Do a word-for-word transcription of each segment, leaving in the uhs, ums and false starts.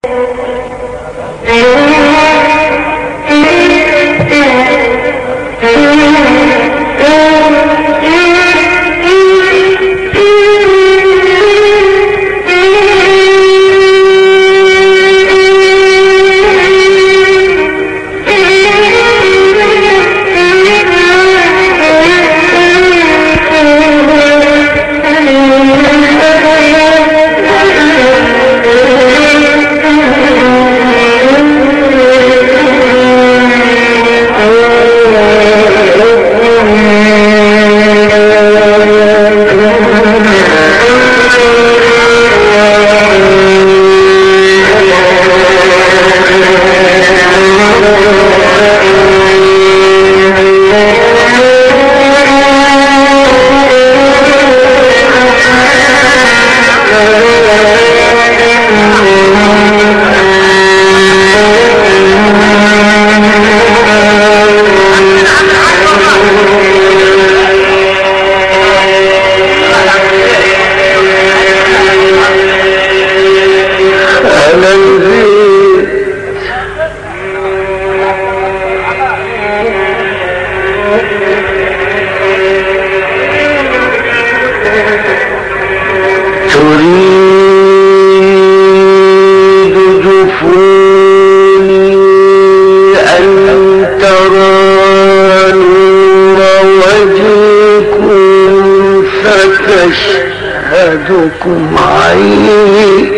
أشهدكم عيني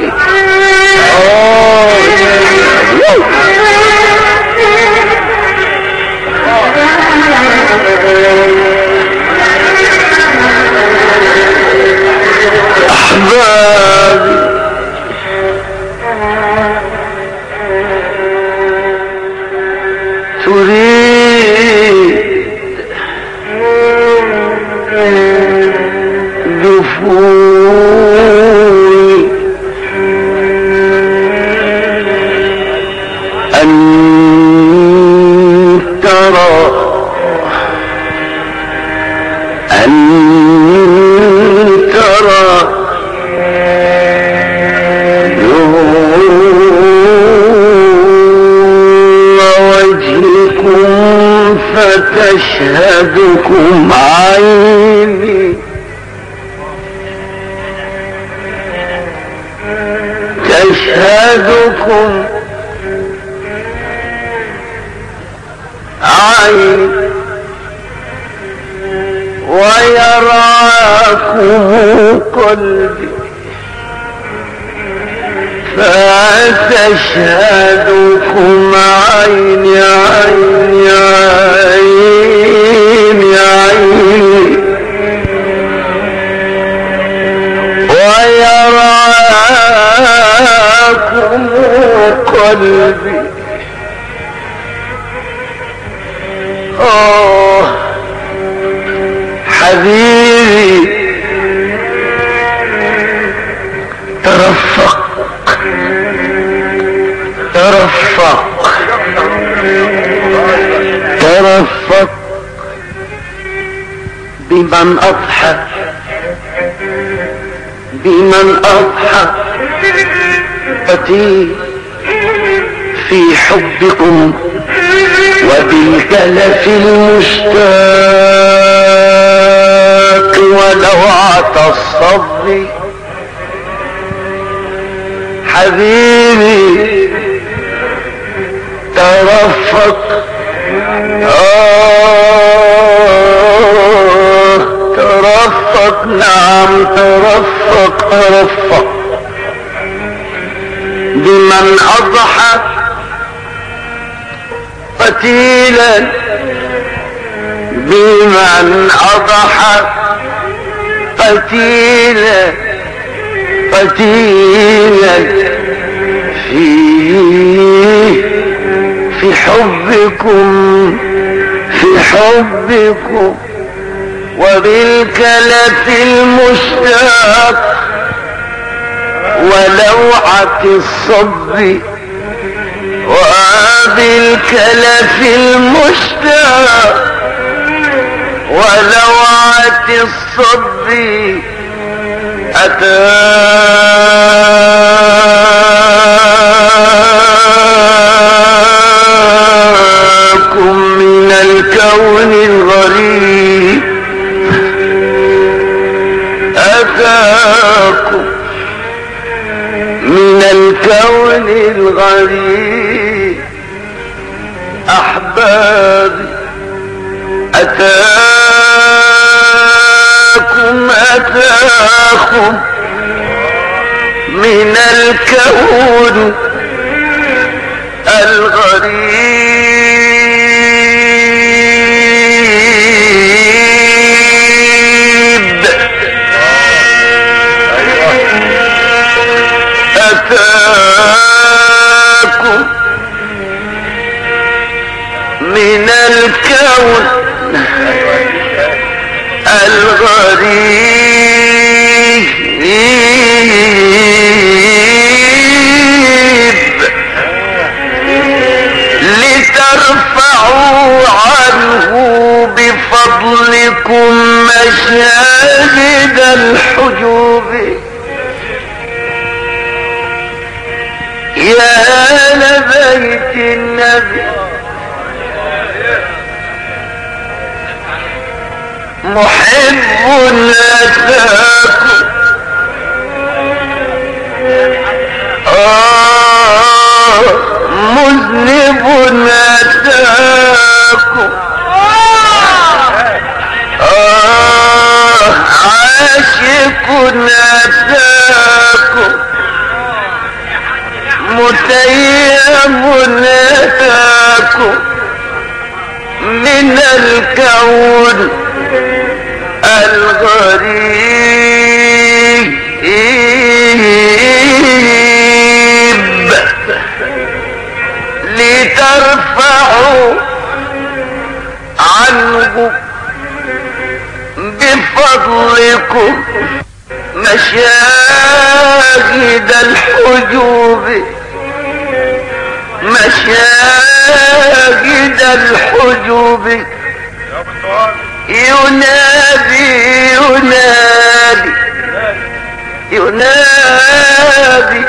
أحبابي تريد دفوعي أن ترى أن ترى وجهكم فتشهدكم عيني تشهدكم عيني ويراكم قلبي فتشهدكم عيني عيني عيني عيني ويراكم قلبي آه حبيبي ترفق ترفق ترفق بمن أضحى بمن أضحى أتي في حبكم وبالكلف المشتاق ولوعة الصبر حبيبي ترفق آه ترفق نعم ترفق ترفق بمن أضحى قتيلا بمن أضحى قتيلا قتيلا في في حبكم في حبكم وبالكلف المشتاق ولوعة الصب وبالكلف المشتاق ولوعة الصب أتى الكون الغريب أحبابي أتاكم أتاكم من الكون الغريب أتاكم من الكون الغريب لترفعوا عنه بفضلكم مشاهد الحجوب يا آل بيت النبي محب أتاكم آه مذنب أتاكم آه عاشق أتاكم متيم أتاكم من الكون الغريب لترفعوا عنه بفضلكم مشاهد الحجوب مشاهد الحجوب ينادي ينادي ينادي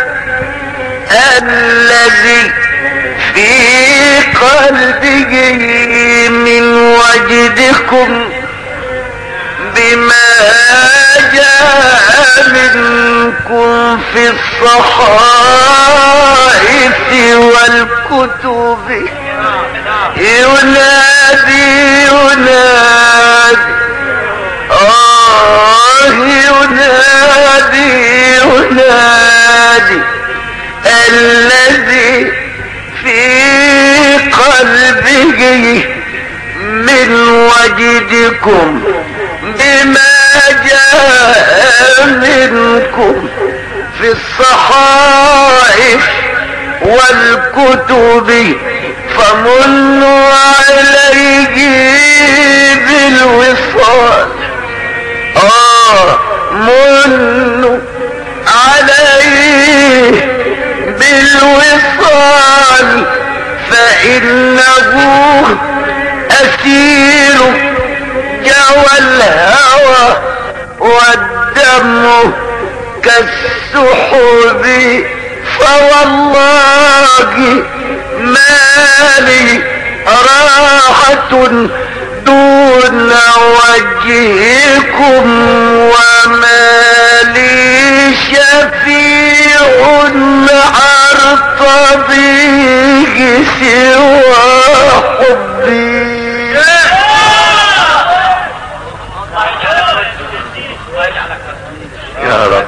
الذي في قلبه من وجدكم بما جاء منكم في الصحائف والكتب ينادي ينادي آه ينادي ينادي الذي في قلبه من وجدكم بما جاء منكم في الصحائف والكتب فمنوا عليه بالوصال آه منوا عليه بالوصال فإنه أسير جوى الهوى والدم كالسحب فوالله ما لي راحة دون وجهكم وما لي شفيع أرتضيه سوى حبي يا رب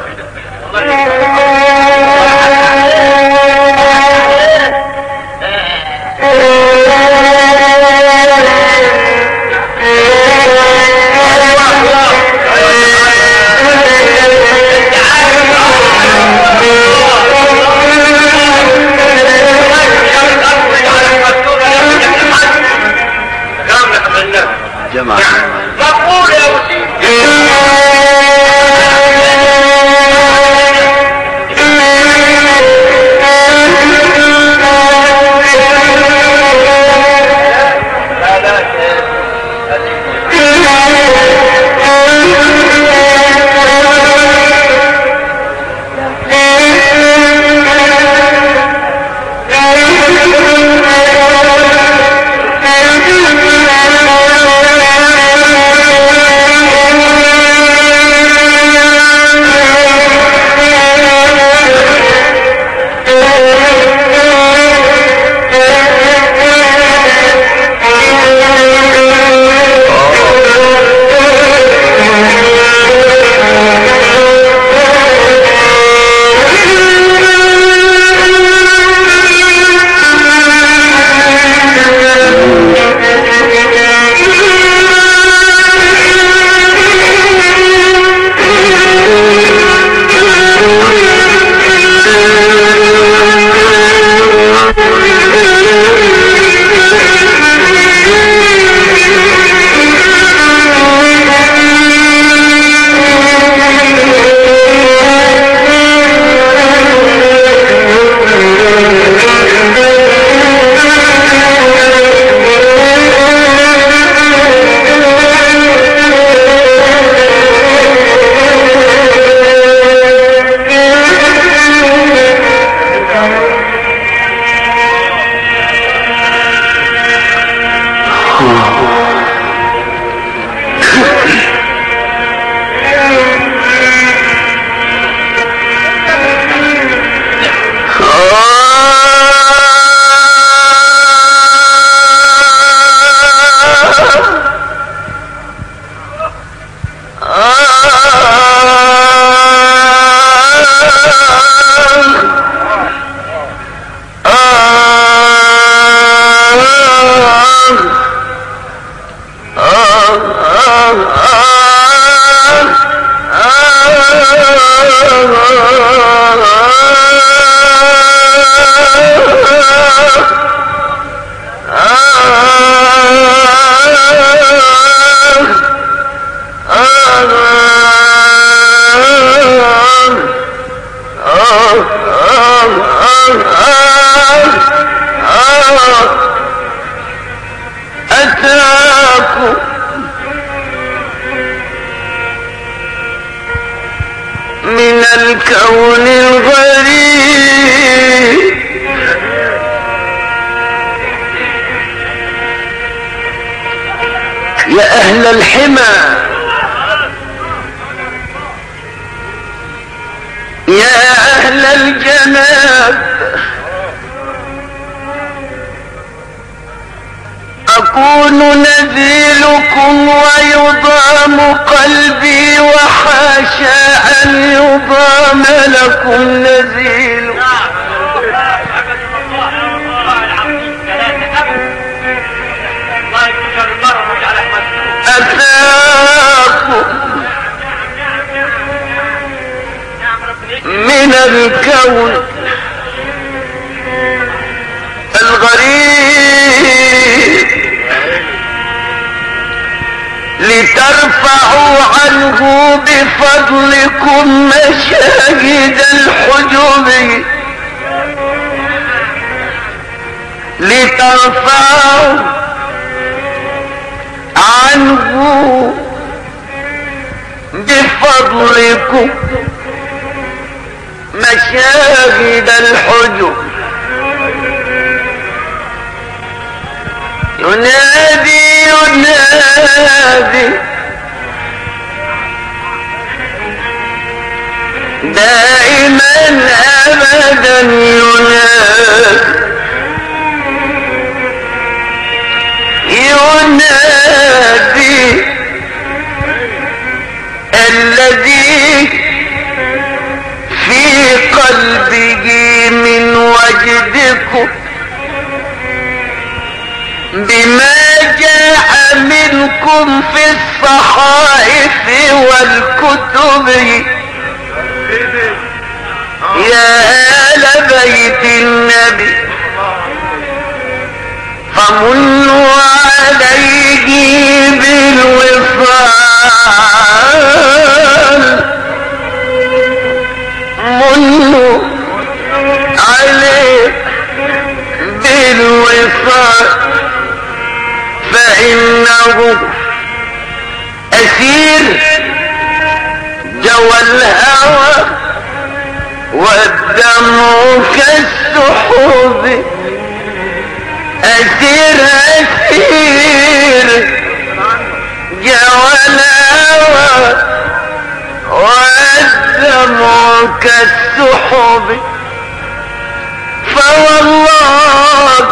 آه آه أتاكم من الكون الغريب يا أهل الحمى يا أهل الجناب أكون نذيلكم ويضام قلبي وحاشا أن يضام لكم نذيل أتاكم من الكون الغريب لترفعوا عنه بفضلكم مشاهد الحجب لترفعوا عنه بفضلكم مشاهد الحجب ينادي ينادي دائما أبدا ينادي ينادي الذي في قلبه من وجدكم بما جاء منكم في الصحائف والكتب يا آل بيت النبي فمنوا عليه بالوصال منوا عليه بالوصال فإنه أسير جوى الهوى والدمع كالسحب أسير أسير جوى الهوى والدمع كالسحب فوالله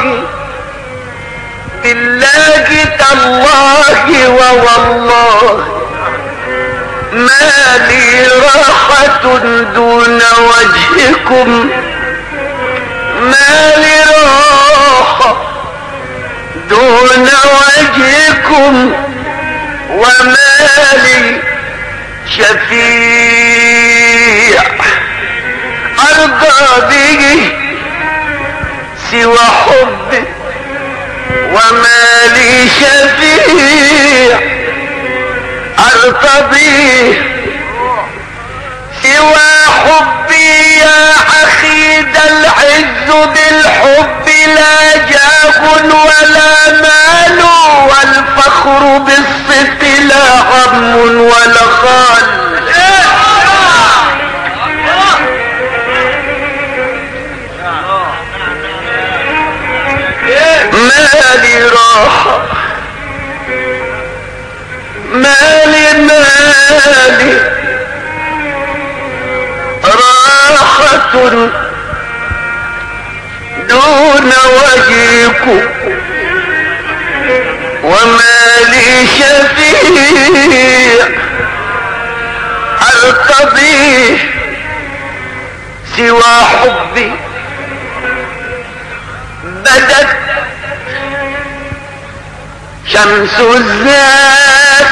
بالله تالله ووالله ما لي راحة دون وجهكم ما لي راحة دون وجهكم وما لي شفيع أرضى به سوى حبي وما لي شفيع أرتضيه سوى حبي يا أخيد العز بالحب لا جاه ولا مال والفخر بالصدق لا هم ولا خال مالي راحة مالي مالي راحة دون وجهكم وما لي شفيع أرتضيه سوى حبي بدت شمس الذات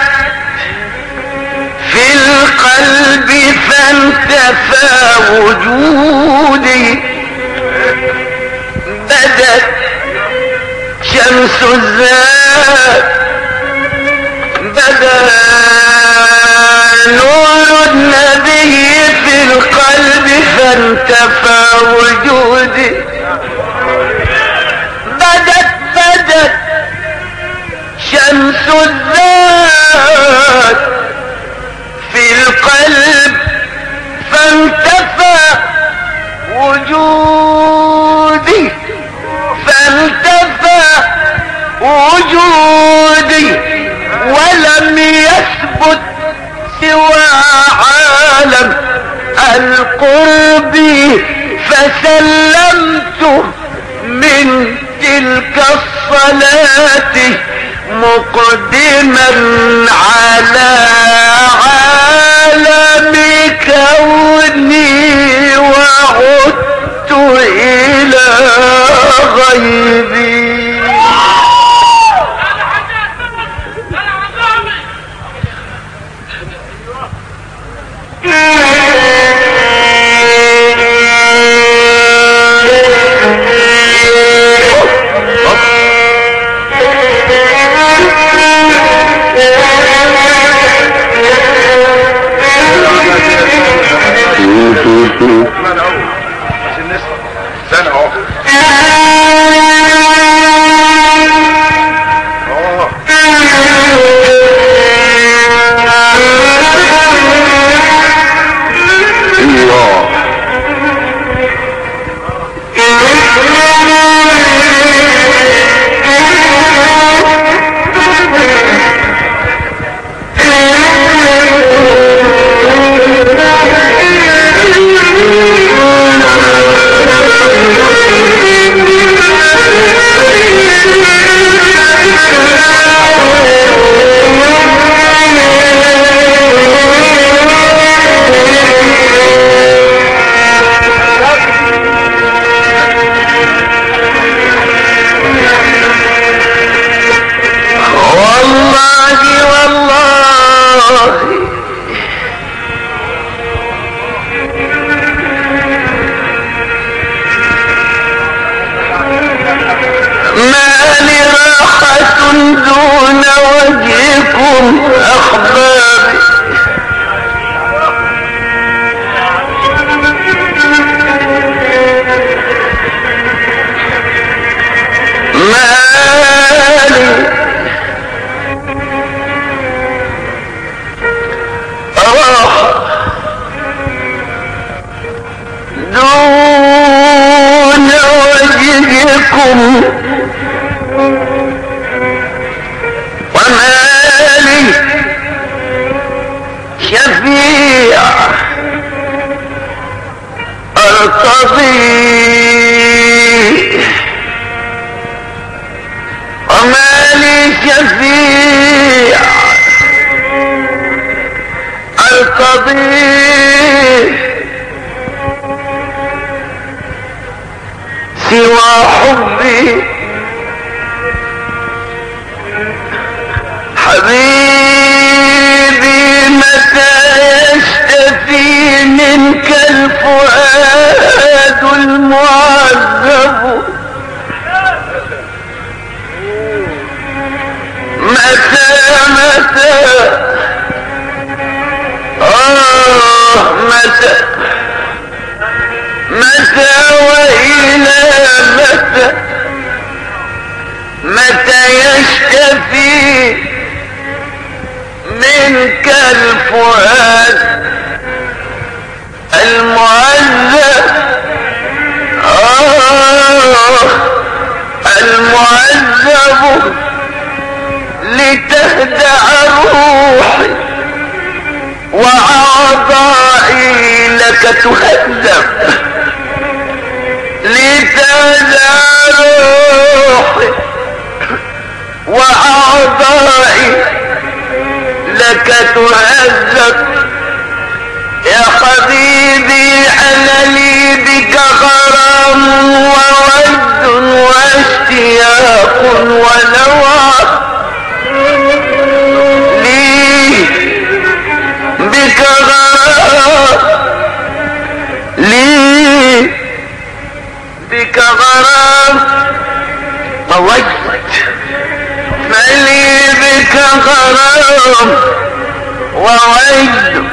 في القلب فانتفى وجودي بدت شمس الذات بدا نور النبي في القلب فانتفى وجودي تسلمت من تلك الصلاة مقدما على عالم كوني وعدت إلى غيبي. دون وجهكم أحبابي مالي راحة دون وجهكم ومالي شفيع ارتضيه ومالي شفيع ارتضيه سوى حبي حبيبي متى يشتفي منك الفؤاد المعذب متى متى آه متى متى وإلى متى متى يشتفي منك الفؤاد المعذب آه المعذب لتهدأ روحي وأعضائي لك تهذب لتهدأ روحي وأعضائي لك تهذب يا حبيبي أنا لي بك غرام وود واشتياق ونوى لي بك غرام لي بك غرام وود فلي بك غرام وود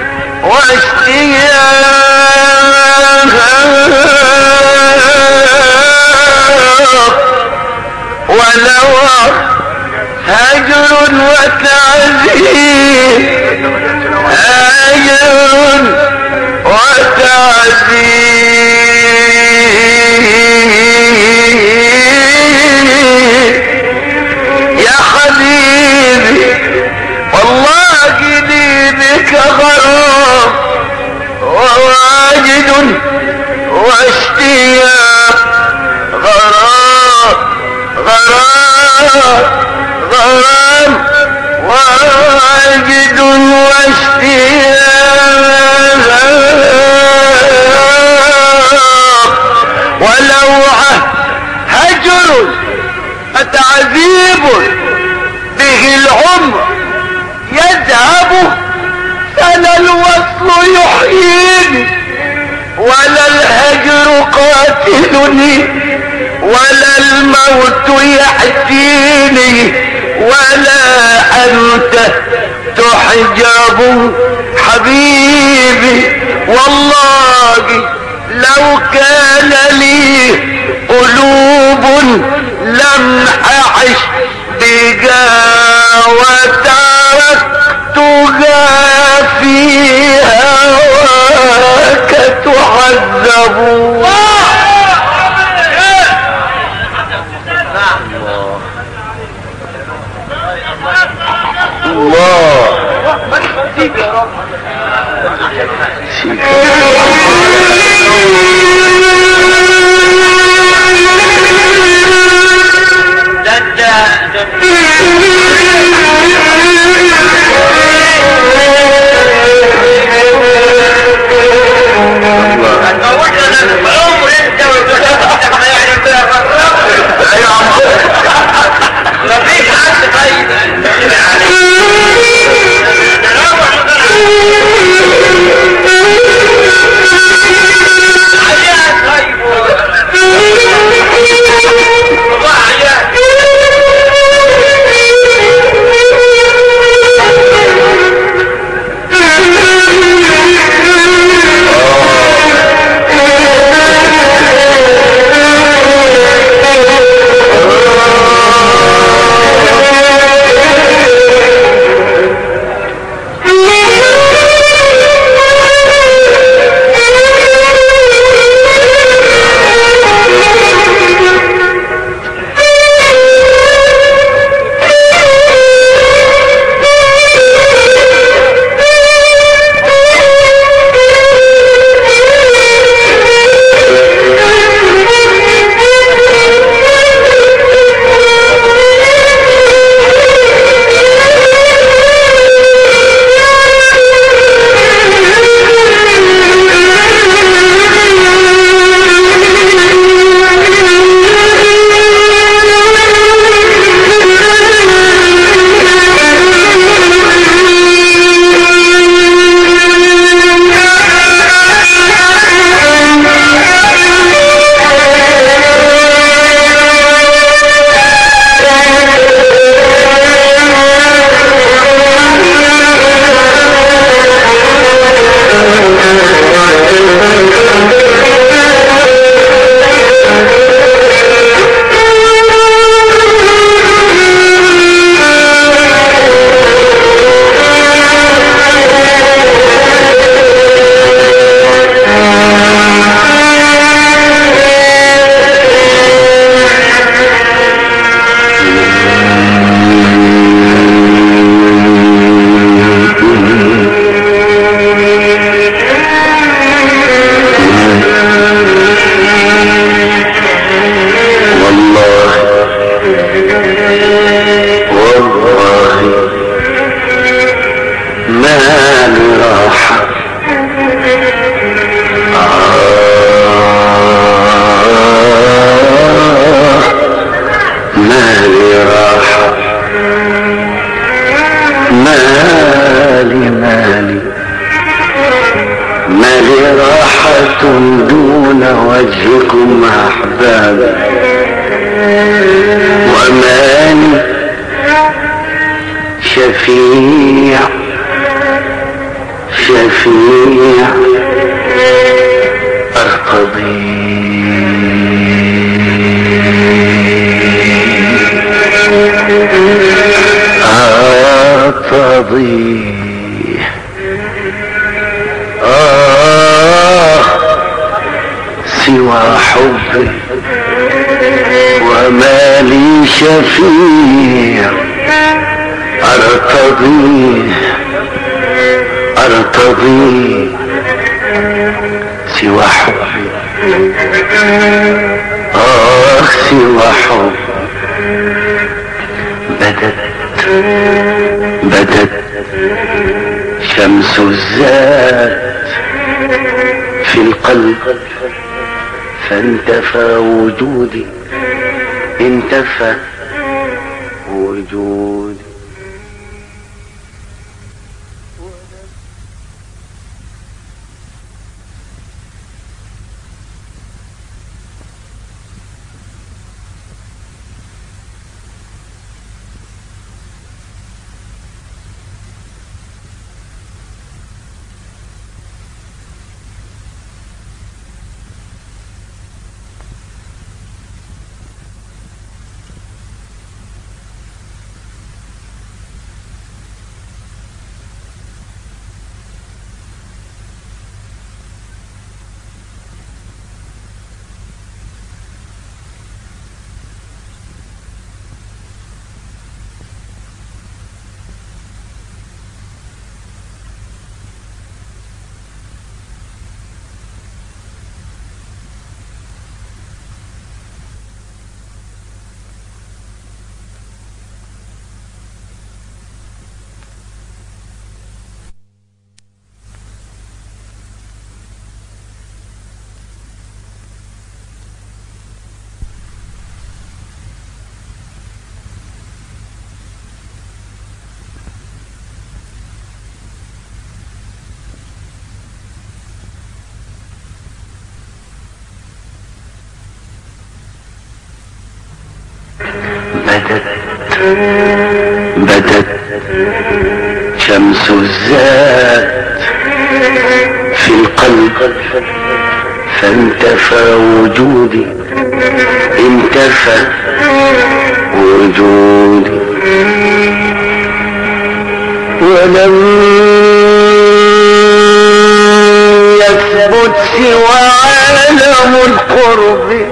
واشتياق ونوى هجر وتعذيب هجر وتعذيب يا حبيبي والله لي بك غرام وواجد واشتياق هجر أتعذيب به العمر يذهب فلا الوصل يحييني ولا الهجر قاتلني ولا الموت يحزيني ولا أنت تحجب حبيبي. والله لو كان لي قلوب لم أعش بها وتركتها في هواك تعذب. الله مفيش حد فايدة وجهكم أحبابا وأماني شفيع شفيع أرتضي أرتضي آه سوى حبي وما لي شفيع أرتضي أرتضي سوى حبي آه سوى حبي بدت بدت شمس الذات في القلب فانتفى وجودي انتفى وجودي. بدت بدت شمس الذات في القلب فانتفى وجودي، انتفى وجودي. ولم يثبت سوى عالم القرب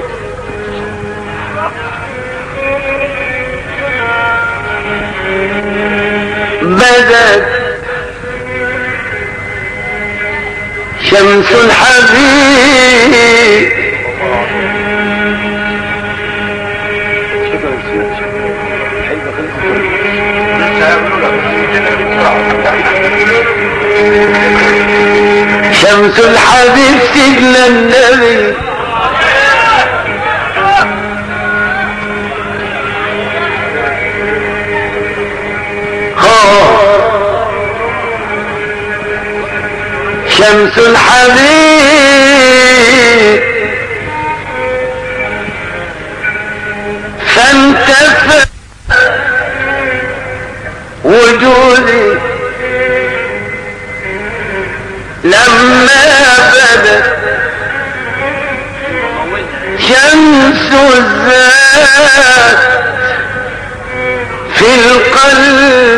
بدت شمس الحبيب شمس الحبيب سجن النبي شمس الحبيب فانتفى وجودي لما بدت شمس الذات في القلب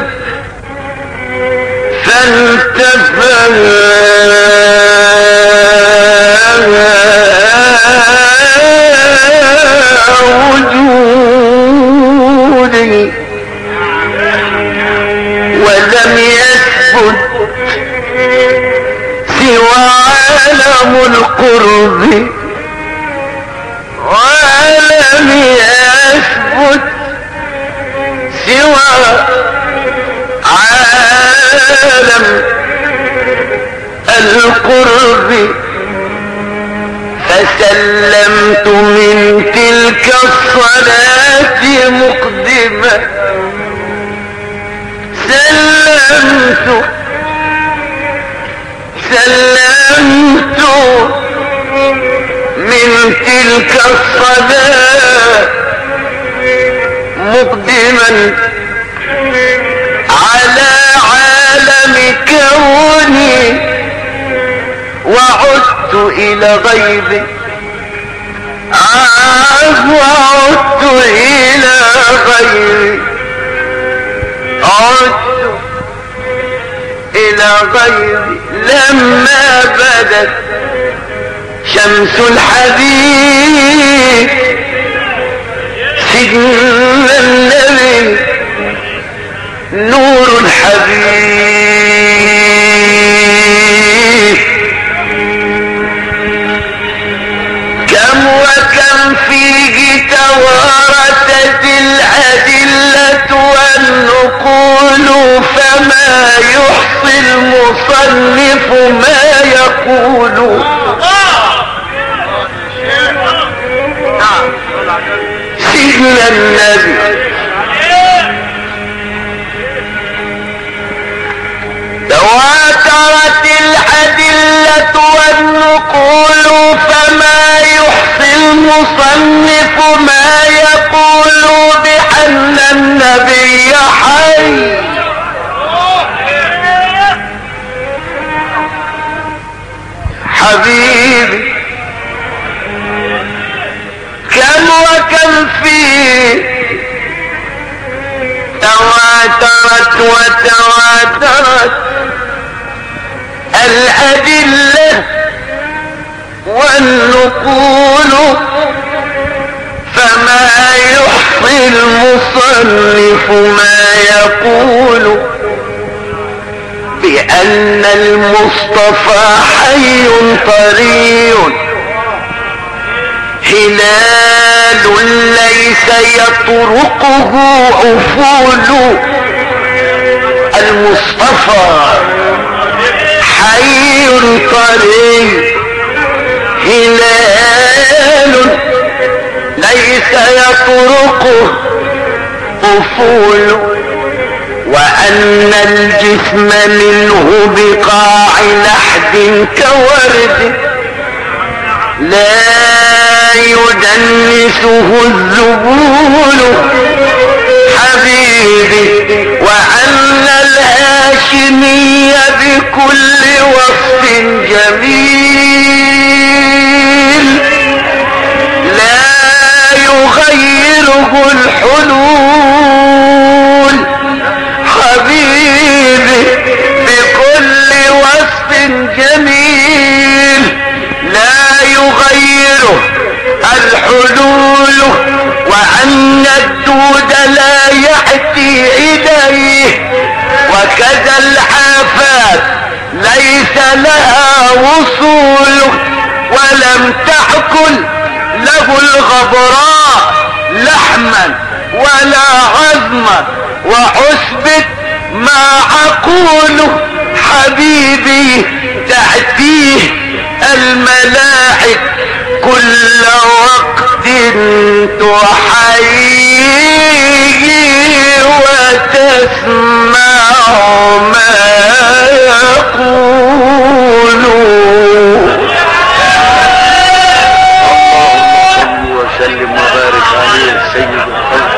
فانتفى وجودي. ولم يثبت سوى عالم القرب، ولم يثبت سوى عالم القرب. فسلمت من تلك الصلاة مقدمة، سلمت سلمت من تلك الصلاة مقدما على عالم كوني، وعدت إلى غيبي وعدت إلى غيبي عدت إلى غيبي لما بدت شمس الحبيب سجن النبي نور الحبيب. كم وكم فيه توارثت الأدلة والنقول، فما يحصي المصنف ما يقول. سجن سيدنا النبي تواترت الأدلة والنقول فما يحصي المصنف ما يقول بأن النبي حي حبيبي كم وكم فيه تواترت وتواترت الأدلة والنقول فما يحصي المصنف ما يقول بأن المصطفى حي طري هلال ليس يطرقه عفول المصطفى حي طري هلال ليس يطرقه عفول وأن الجسم منه بقاع لحد كورد لا يدنسه الذبول حبيبي وأن الهاشمي بكل وصف جميل لا يغيره الحلول حبيبي بكل وصف جميل لا يغيره الحلول وأن الدود لا يأتي إليه وكذا الآفات ليس لها وصول ولم تأكل له الغبراء لحما ولا عظما وعصبت ما أقول حبيبي تأتيه الملاعب كل وقت تحييه وتسمع ما يقول اللهم صل وسلم وبارك عليه سيد الخلق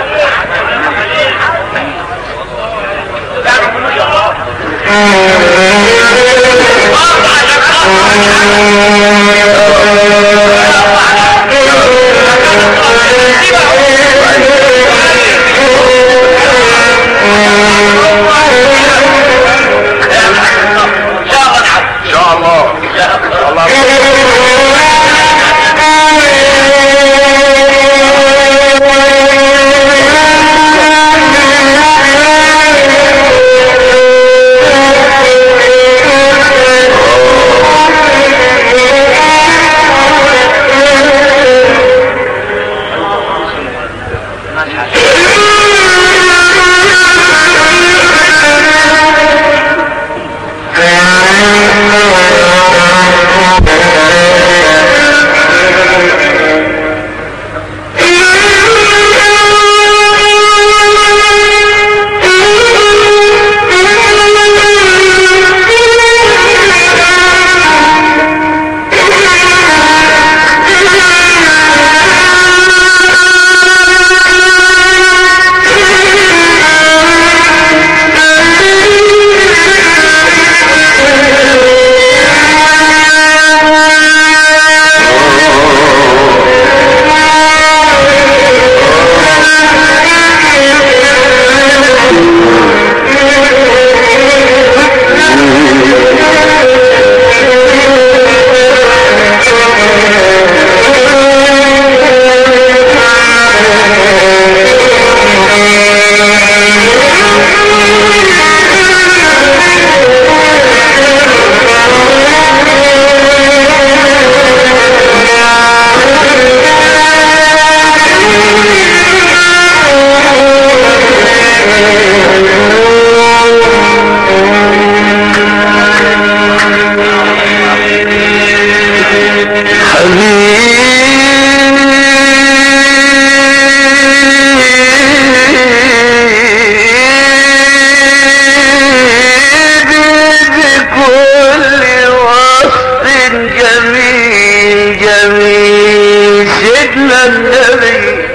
النبي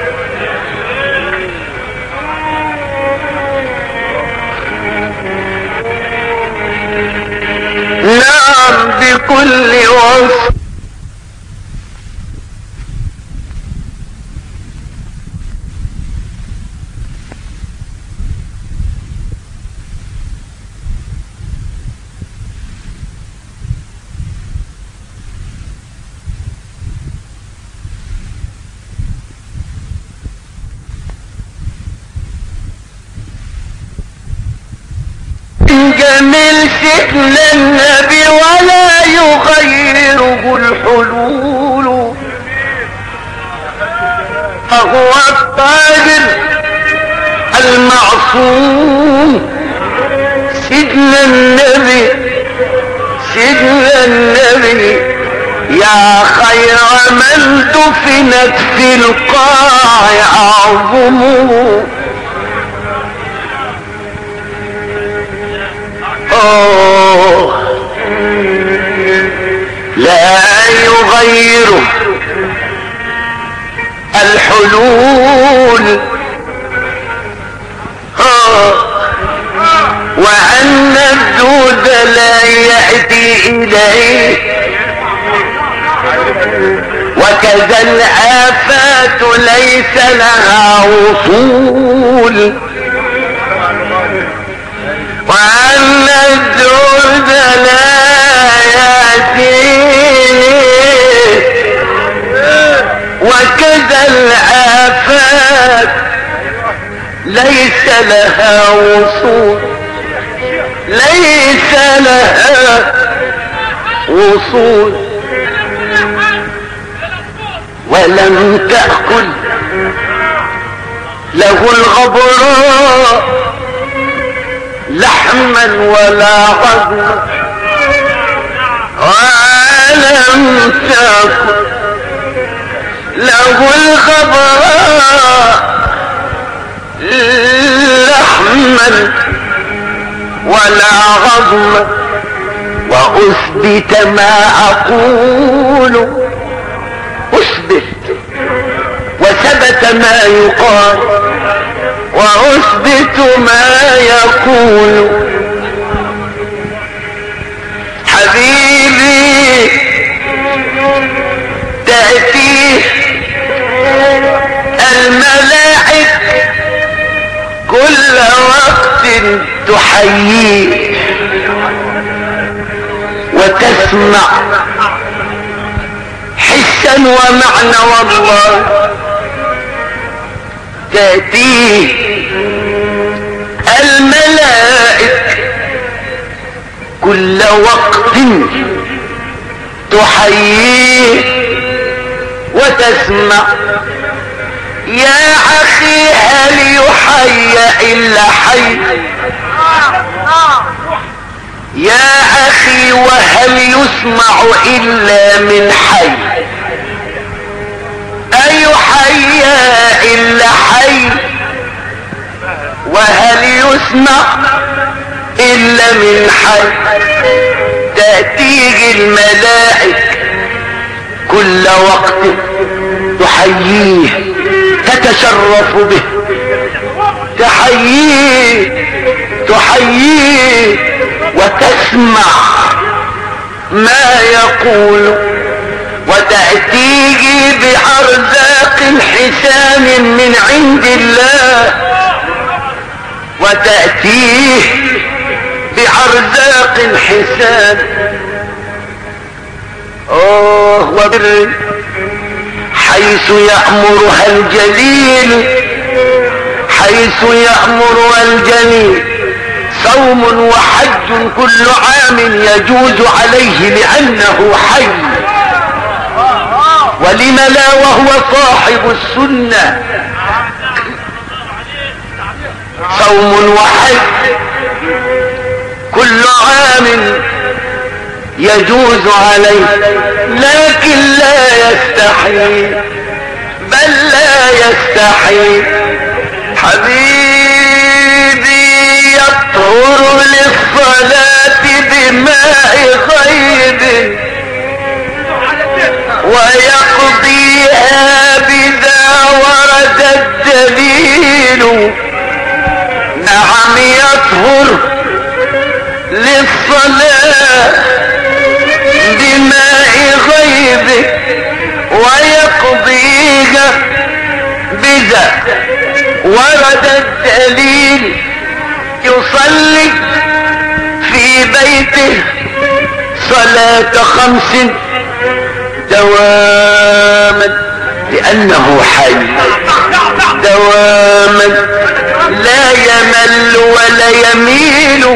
نعم بكل وصف جميل سيدنا النبي ولا يغيره الحلول فهو الطاهر المعصوم سيدنا النبي سيدنا النبي يا خير من دفنت في القاع أعظمه أوه لا يغير الحلول أوه وأن الجود لا يأتي إليه وكذا الآفات ليس لها وصول وأن الجود لا يأتيه وكذا الآفات ليس لها وصول ليس لها وصول ولم تأكل له الغبراء لحما ولا عظما ولم تأكل له الغبراء لحما ولا عظما وأثبت ما أقول أثبت وثبت ما يقال وأثبت ما يقول حبيبي تأتيه الملائكة كل وقت تحييه وتسمع حسا ومعنى والله تأتيه الملائكة كل وقت تحييه وتسمع يا أخي هل يحيى إلا حي يا أخي وهل يسمع إلا من حي أيحيى إلا حي وهل يسمع إلا من حي تأتيه الملائكة كل وقت تحييه تتشرف به تحييه تحييه وتسمع ما يقول وتأتيه بأرزاق حسان من عند الله وتأتيه بأرزاق حسان اوه وبر حيث يأمرها الجليل حيث يأمرها الجليل صوم وحج كل عام يجوز عليه لأنه حي ولم لا وهو صاحب السنة صوم وحج كل عام يجوز عليه لكن لا يستحي بل لا يستحي حبيبي يطهر للصلاة بماء غيب ويقضيها بذا يميل نعم يطهر للصلاة بماء غيبه ويقضيها بذا ورد الدليل يصلي في بيته صلاة خمس دواما لأنه حي دواما لا يمل ولا يميل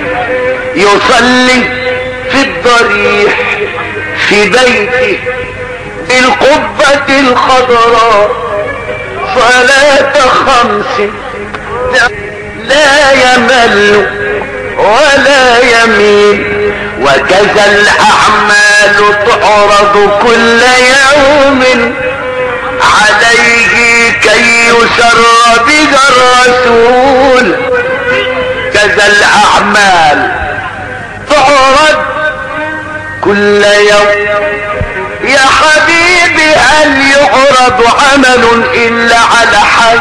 يصلي في الضريح في بيته بالقبة الخضراء صلاة خمس لا يمل ولا يميل وكذا الأعمال تعرض كل يوم عليه كي يسر بها الرسول كذا الأعمال تعرض كل يوم يا حبيبي هل يعرض عمل إلا على حي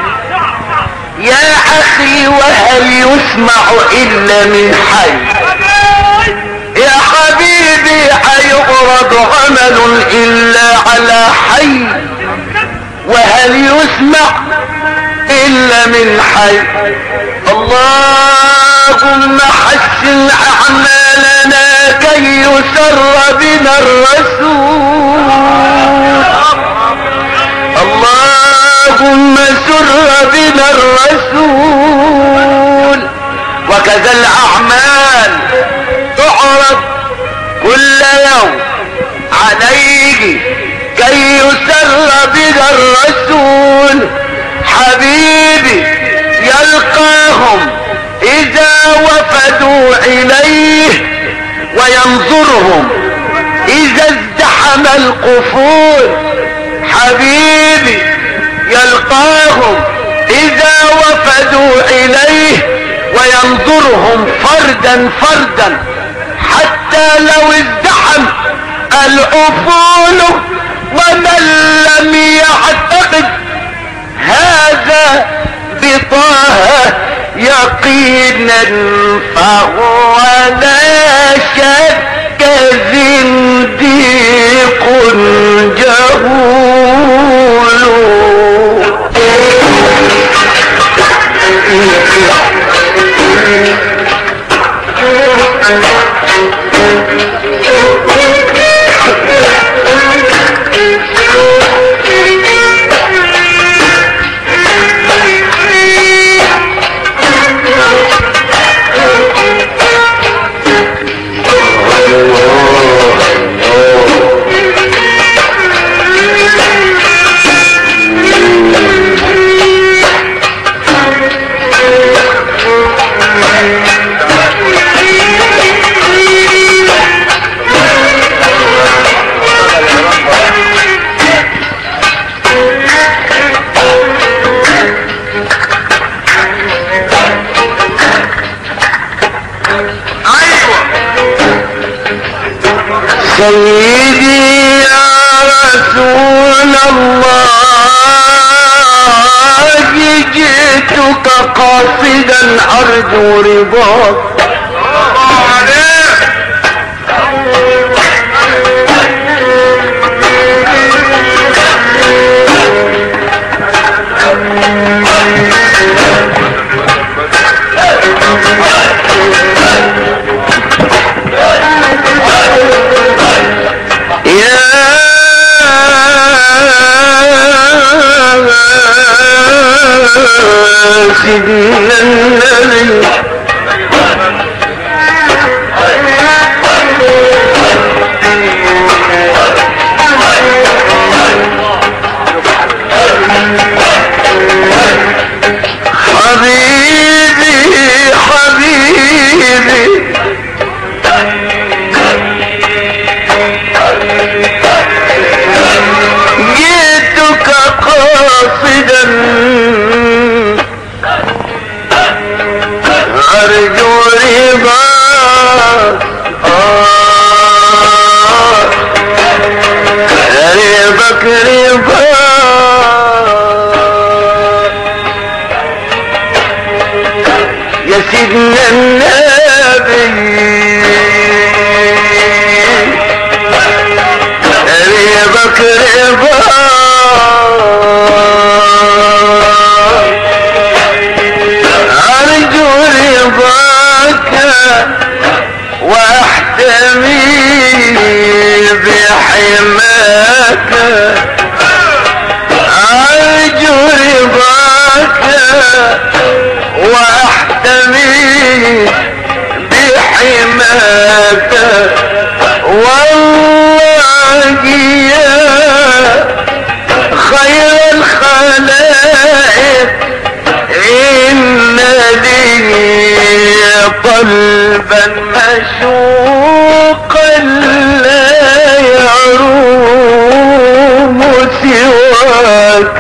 يا أخي وهل يسمع إلا من حي يا حبيبي هيعرض عمل إلا على حي وهل يسمع إلا من حي اللهم حسن أعمالنا كي يسر بنا الرسول اللهم سر بنا الرسول وكذا الأعمال تعرض كل يوم عليه كي يسر بها الرسول حبيبي يلقاهم إذا وفدوا إليه وينظرهم إذا ازدحم القفول حبيبي يلقاهم إذا وفدوا إليه وينظرهم فردا فردا حتى لو ازدحم الأفول ومن لم يعتقد هذا بطه يقينا فهو لا شك زنديق جهول سيدي يا رسول الله جئتك قاصدا أرجو رضاك سيدنا النبي حبيبي حبيبي جئتك قاصدا أرجو رضاك رضاك رضاك قلبا مشوقا لا يروم سواك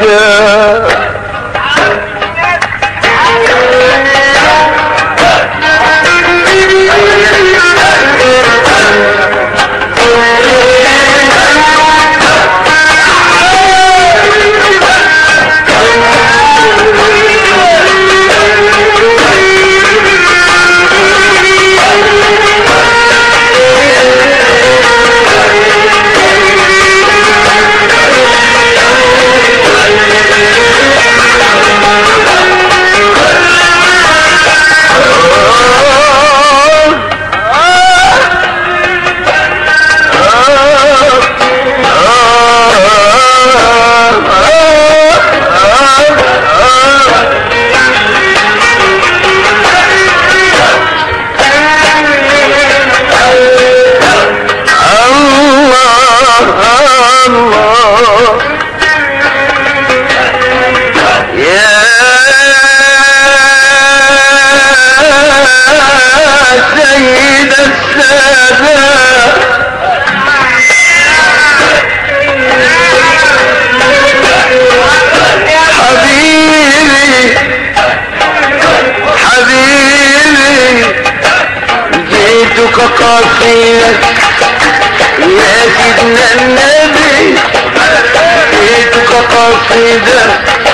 قصيدة يا سيدنا النبي جيتك قصيدة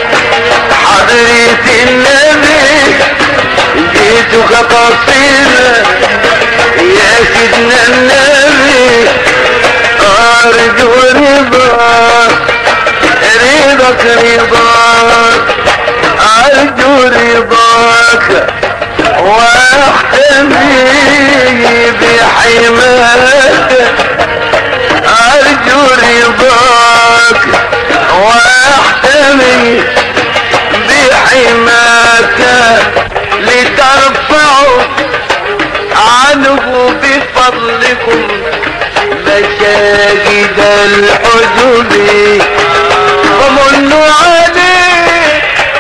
حضرة النبي جيتك قصيدة يا سيدنا النبي أرجو رضاك رضاك رضاك أرجو رضاك واحتمي بحماك أرجو رضاك واحتمي بحماك لترفعوا عنه بفضلكم مساجد الحجب ومنوا عليه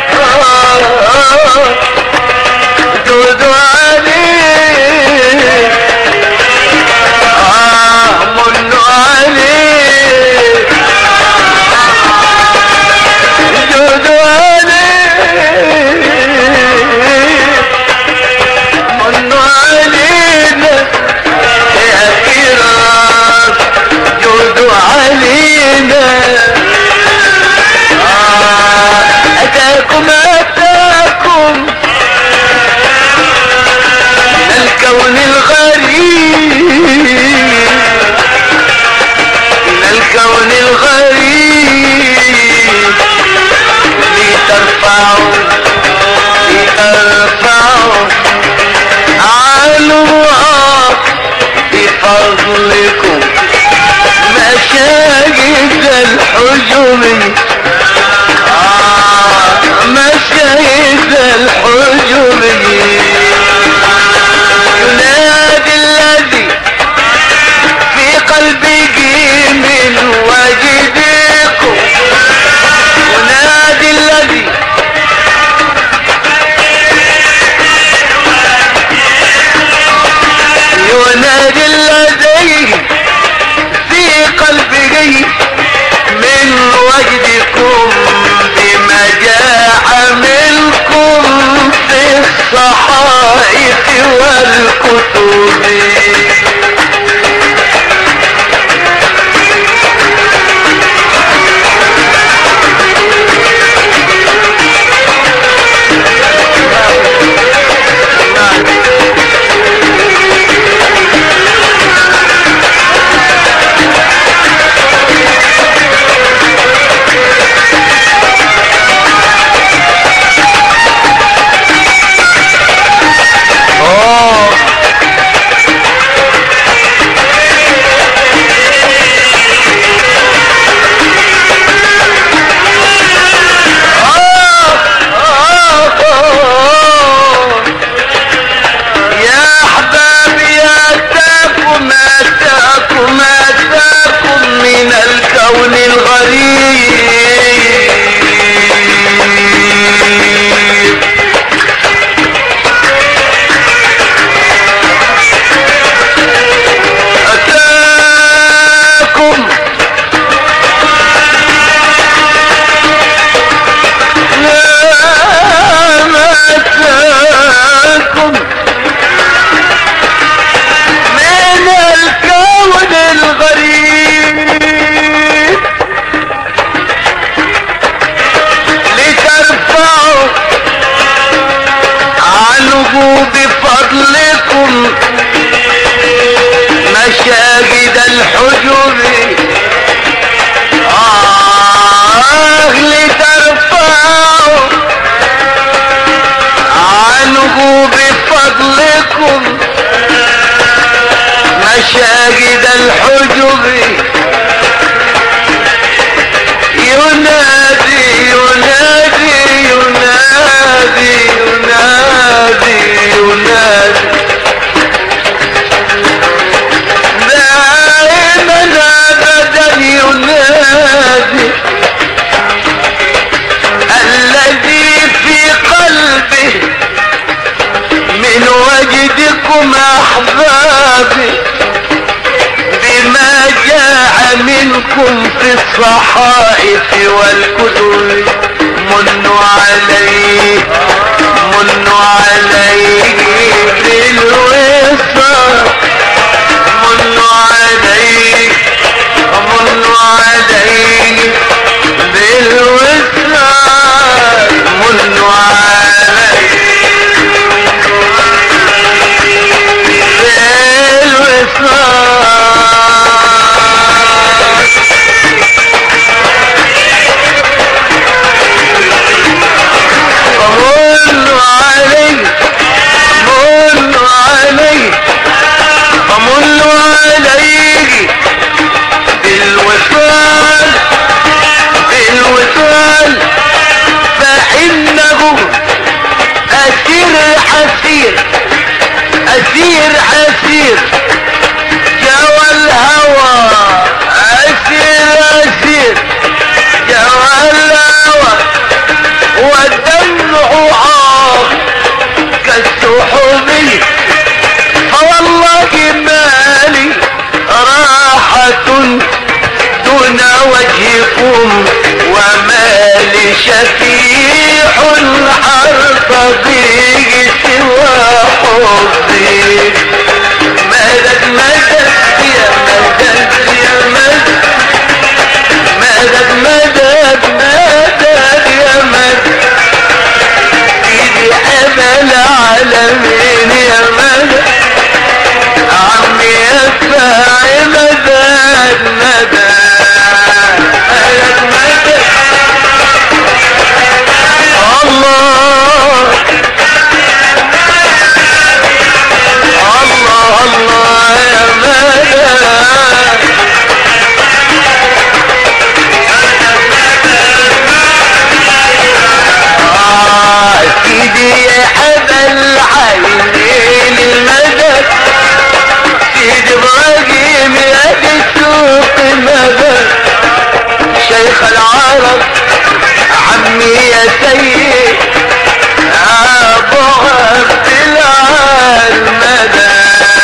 جودوا عليه آه منوا عليه جودوا عليه منوا علينا يا كرام جودوا علينا آه أتاكم أتاكم الكون الغريب من الكون الغريب لترفعوا لترفعوا عنوان بفضلكم مشاهد الحجب آه مشاهد الحجب ينادي الذي في قلبك من وجدكم ينادي الذي ينادي الذي في قلبك من وجدكم بما جاء منكم في الصحائف والكتب في الصحائف والكتب منوا عليه منوا عليه بالوصال منوا عليه منوا عليه بالوصال منوا عليه أسير أسير جوى الهوى أسير أسير جوى الهوى والدمع عاق كالسحب فوالله مالي راحة دون وجهكم ومالي شفيع حرف به سوى حبي مدد مدد يا مدد يا مدد مدد مدد مدد يا مدد ايدي امل العالمين يا مدد عمي يدفع مدد مدد مدد مدد الله الله يا مدد آه سيدي يا حبل عينين المدد سيدي ابراهيم يا دي سوق المدد شيخ العرب عمي يا سيد ابو عبد المدد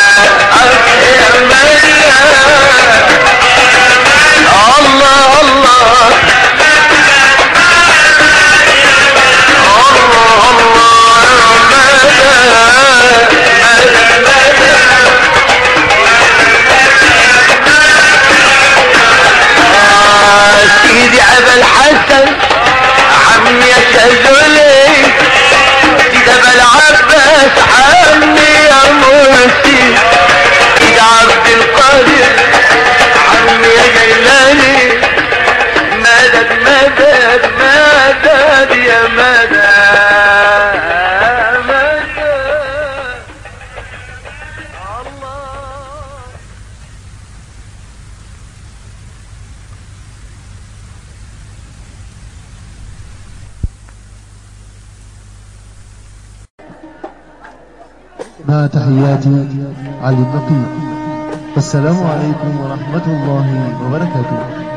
الله الله الله سيدي ابا الحسن عمي يا شذولي سيدي ابا العباس عمي يا مرسي سيدي عبد القادر عمي يا جيلاني مدد مدد مدد يا مدد مدد الله مع تحياتي علي النقي. والسلام عليكم ورحمة الله وبركاته.